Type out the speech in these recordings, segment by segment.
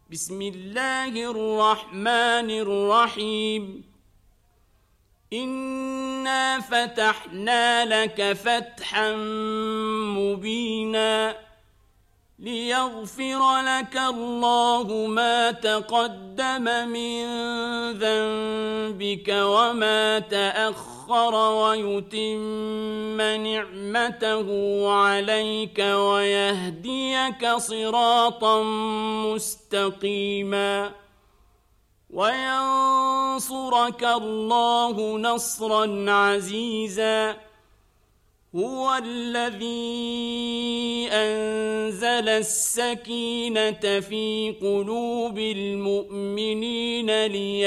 بسم الله الرحمن الرحيم إنا فتحنا لك فتحا مبينا ليغفر لك الله ما تقدم من ذنبك وما تأخر ويتم نعمته عليك ويهديك صراطا مستقيما وينصرك الله نصرا عزيزا هو الذي أنزل السكينة في قلوب المؤمنين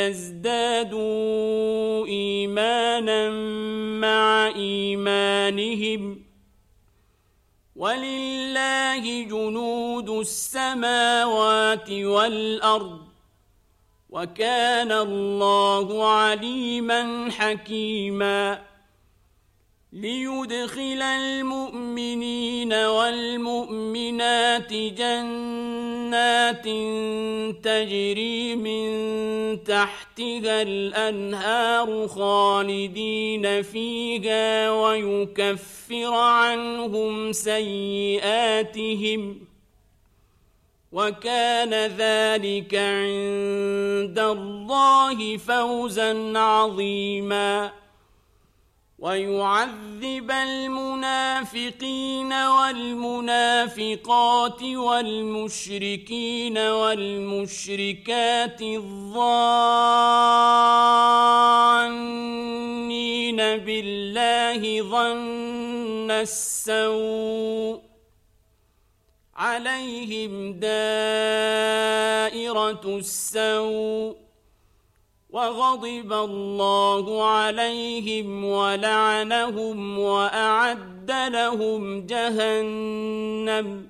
ليزدادوا إيمانا مع إيمانهم ولله جنود السماوات والأرض وكان الله عليما حكيما ليدخل المؤمنين والمؤمنات جنات تجري من تحتها الأنهار خالدين فيها ويكفر عنهم سيئاتهم وكان ذلك عند الله فوزا عظيما ويعذب المنافقين والمنافقات والمشركين والمشركات الظانين بالله ظن السوء عليهم دائرة السوء وغضب الله عليهم ولعنهم وأعد لهم جهنم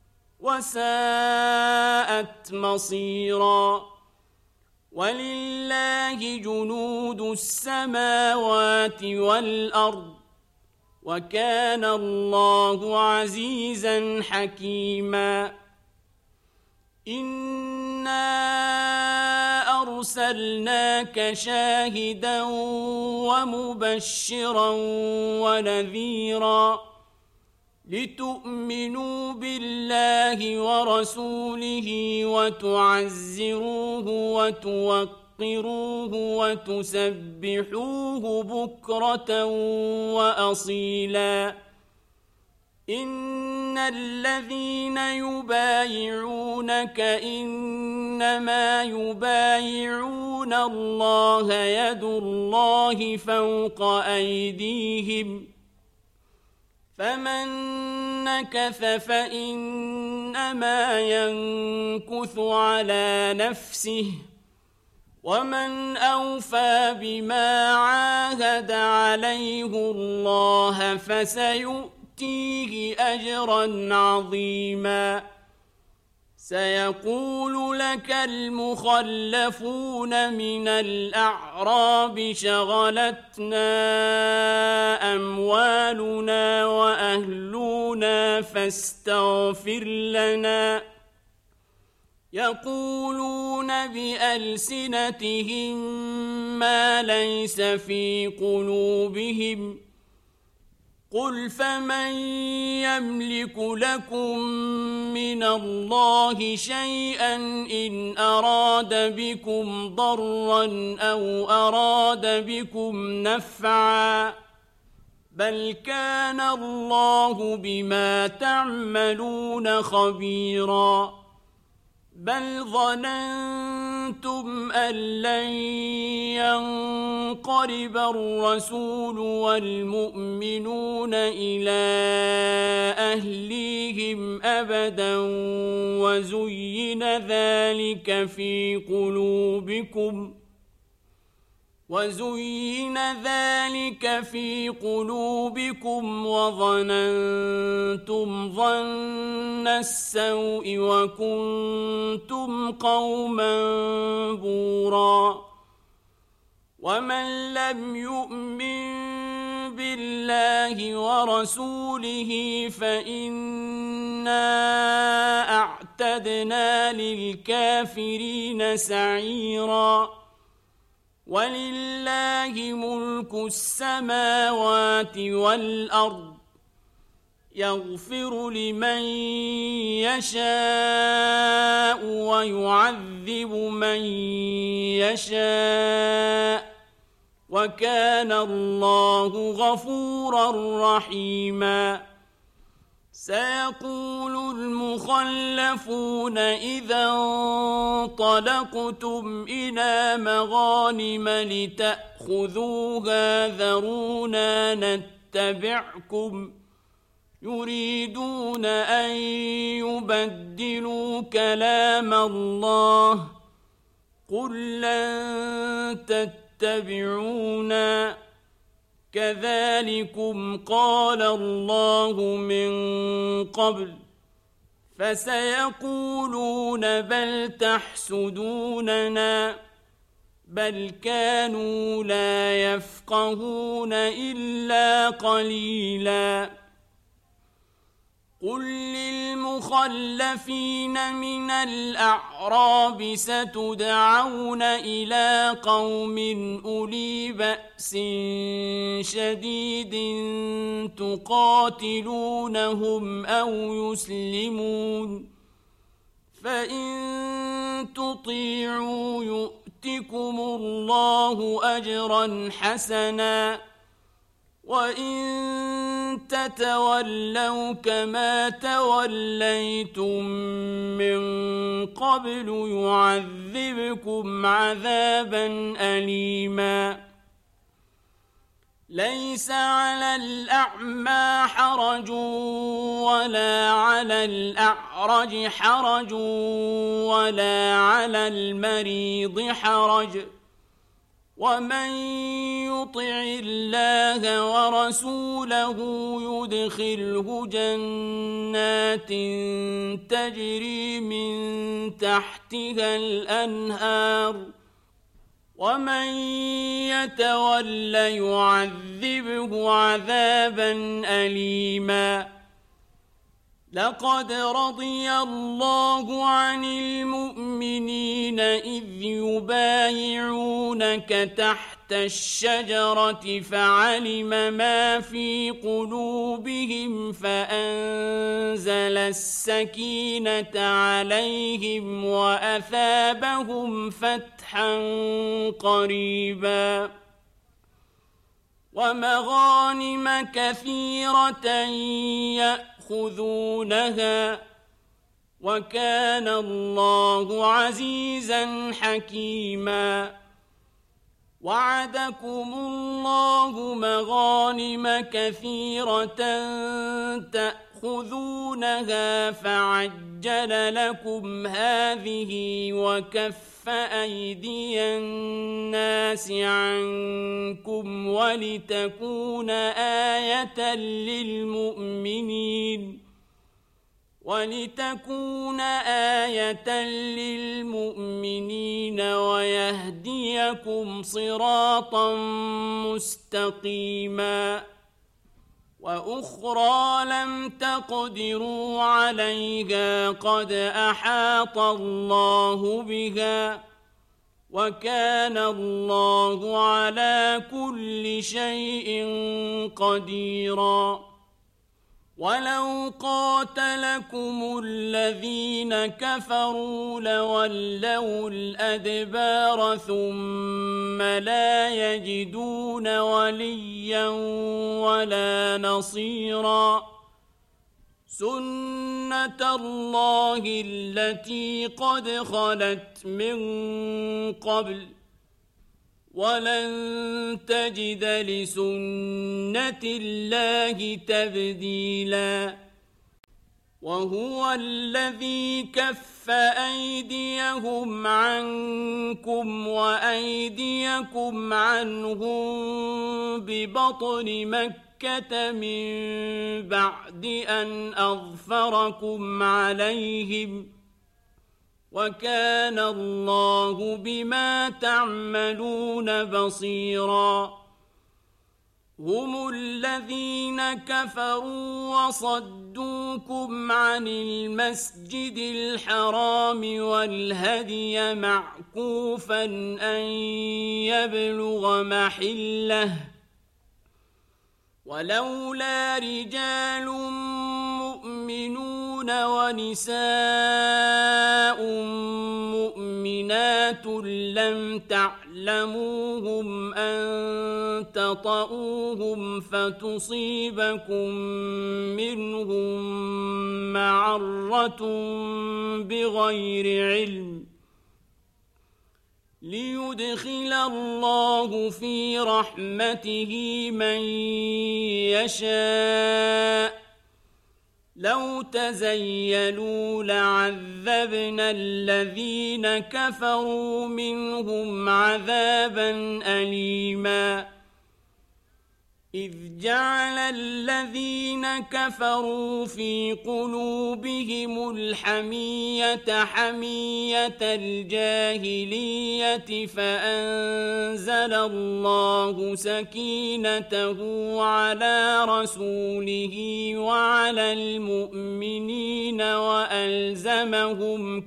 وساءت مصيرا ولله جنود السماوات والأرض وكان الله عزيزا حكيما إنا أرسلناك شاهدا ومبشرا ونذيرا لتؤمنوا بالله ورسوله وتعزروه وتوقروه وتسبحوه بكرة وأصيلا إن الذين يبايعونك إنما يبايعون الله يد الله فوق أيديهم فمن نكث فإنما ينكث على نفسه ومن أوفى بما عاهد عليه الله فسيؤتيه أجرا عظيما سيقول لك المخلفون من الأعراب شغلتنا أموالنا وأهلنا فاستغفر لنا يقولون بألسنتهم ما ليس في قلوبهم قل فمن يملك لكم من الله شيئا إن أراد بكم ضرا أو أراد بكم نفعا بل كان الله بما تعملون خبيرا بل ظننتم أن لن ينقلب الرسول والمؤمنون إلى أهليهم أبدا وزين ذلك في قلوبكم وظننتم ظن السوء وكنتم قوما بورا ومن لم يؤمن بالله ورسوله فإنا أعتقد وأعتدنا للكافرين سعيرا ولله ملك السماوات والأرض يغفر لمن يشاء ويعذب من يشاء وكان الله غفورا رحيما سيقول المخلفون إذا انطلقتم إلى مغانم لتأخذوها ذرونا نتبعكم يريدون أن يبدلوا كلام الله قل لن تتبعونا كذلكم قال الله من قبل فسيقولون بل تحسدوننا بل كانوا لا يفقهون إلا قليلا قل للمخلفين من الأعراب ستدعون إلى قوم أولي بأس شديد تقاتلونهم أو يسلمون فإن تطيعوا يؤتكم الله أجرا حسنا وإن تتولوا كما توليتم من قبل يعذبكم عذابا أليما ليس على الأعمى حرج ولا على الأعرج حرج ولا على المريض حرج ومن يطع الله ورسوله يدخله جنات تجري من تحتها الأنهار ومن يتول يعذبه عذابا أليما لقد رضي الله عن المؤمنين إذ يبايعونك تحت الشجرة فعلم ما في قلوبهم فأنزل السكينة عليهم وأثابهم فتحا قريبا ومغانم كثيرة يأخذونها وكان الله عزيزا حكيما وعدكم الله مغانم كثيرة تأخذونها فعجل لكم هذه وكف أيدي الناس عنكم ولتكون آية للمؤمنين ويهديكم صراطا مستقيما وأخرى لم تقدروا عليها قد أحاط الله بها وكان الله على كل شيء قديرا ولو قاتلكم الذين كفروا لولوا الأدبار ثم لا يجدون وليا ولا نصيرا سنة الله التي قد خلت من قبل ولن تجد لسنة الله تبديلا وهو الذي كف أيديهم عنكم وأيديكم عنهم ببطن مكة من بعد أن أظفركم عليهم وكان الله بما تعملون بصيرا هم الذين كفروا وصدوكم عن المسجد الحرام والهدي معكوفا أن يبلغ محله ولولا رجال مؤمنون ونساء مؤمنات لم تعلموهم أن تطؤوهم فتصيبكم منهم معرة بغير علم ليدخل الله في رحمته من يشاء لو تزيلوا لعذبنا الذين كفروا منهم عذابا أليما إذ جعل الذين كفروا في قلوبهم الحمية حمية الجاهلية فأنزل الله سكينته على رسوله وعلى المؤمنين وألزمهم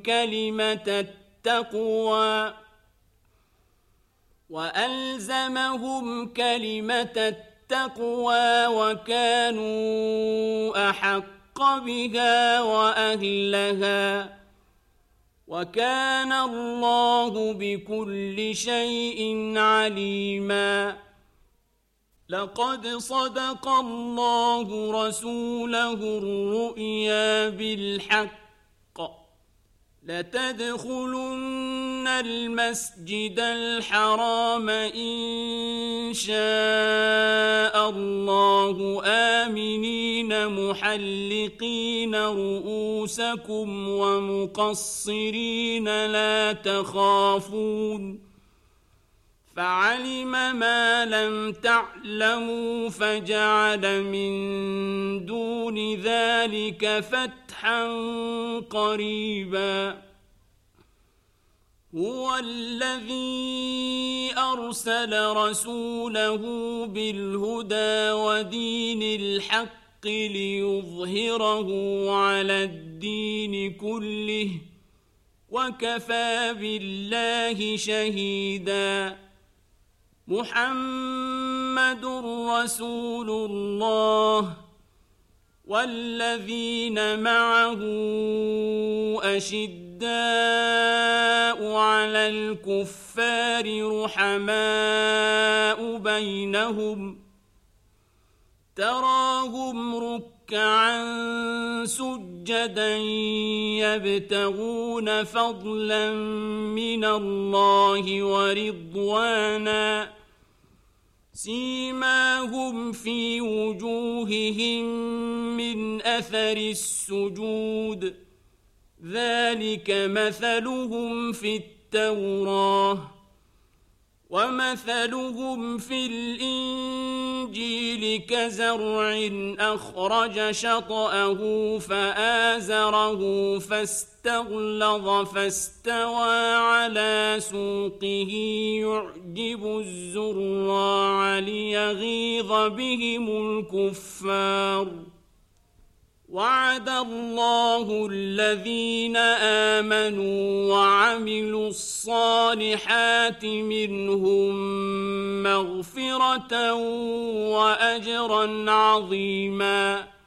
كلمة التقوى وكانوا أحق بها وأهلها وكان الله بكل شيء عليما لقد صدق الله رسوله الرؤيا بالحق لتدخلن المسجد الحرام إن شاء الله آمنين محلقين رؤوسكم ومقصرين لا تخافون فعلم ما لم تعلموا فجعل من دون ذلك فتحا قريبا هو الذي أرسل رسوله بالهدى ودين الحق ليظهره على الدين كله وكفى بالله شهيدا محمد رسول الله والذين معه أشداء على الكفار رحماء بينهم تراهم ركعا سجدا يبتغون فضلا من الله ورضوانا سيماهم في وجوههم من أثر السجود ذلك مثلهم في التوراة ومثلهم في الإنجيل كزرع أخرج شطأه فآزره فاستغلظ فاستوى على سوقه يعجب الزراع ليغيظ بهم الكفار وعد الله الذين آمنوا وعملوا الصالحات منهم مغفرة وأجرا عظيما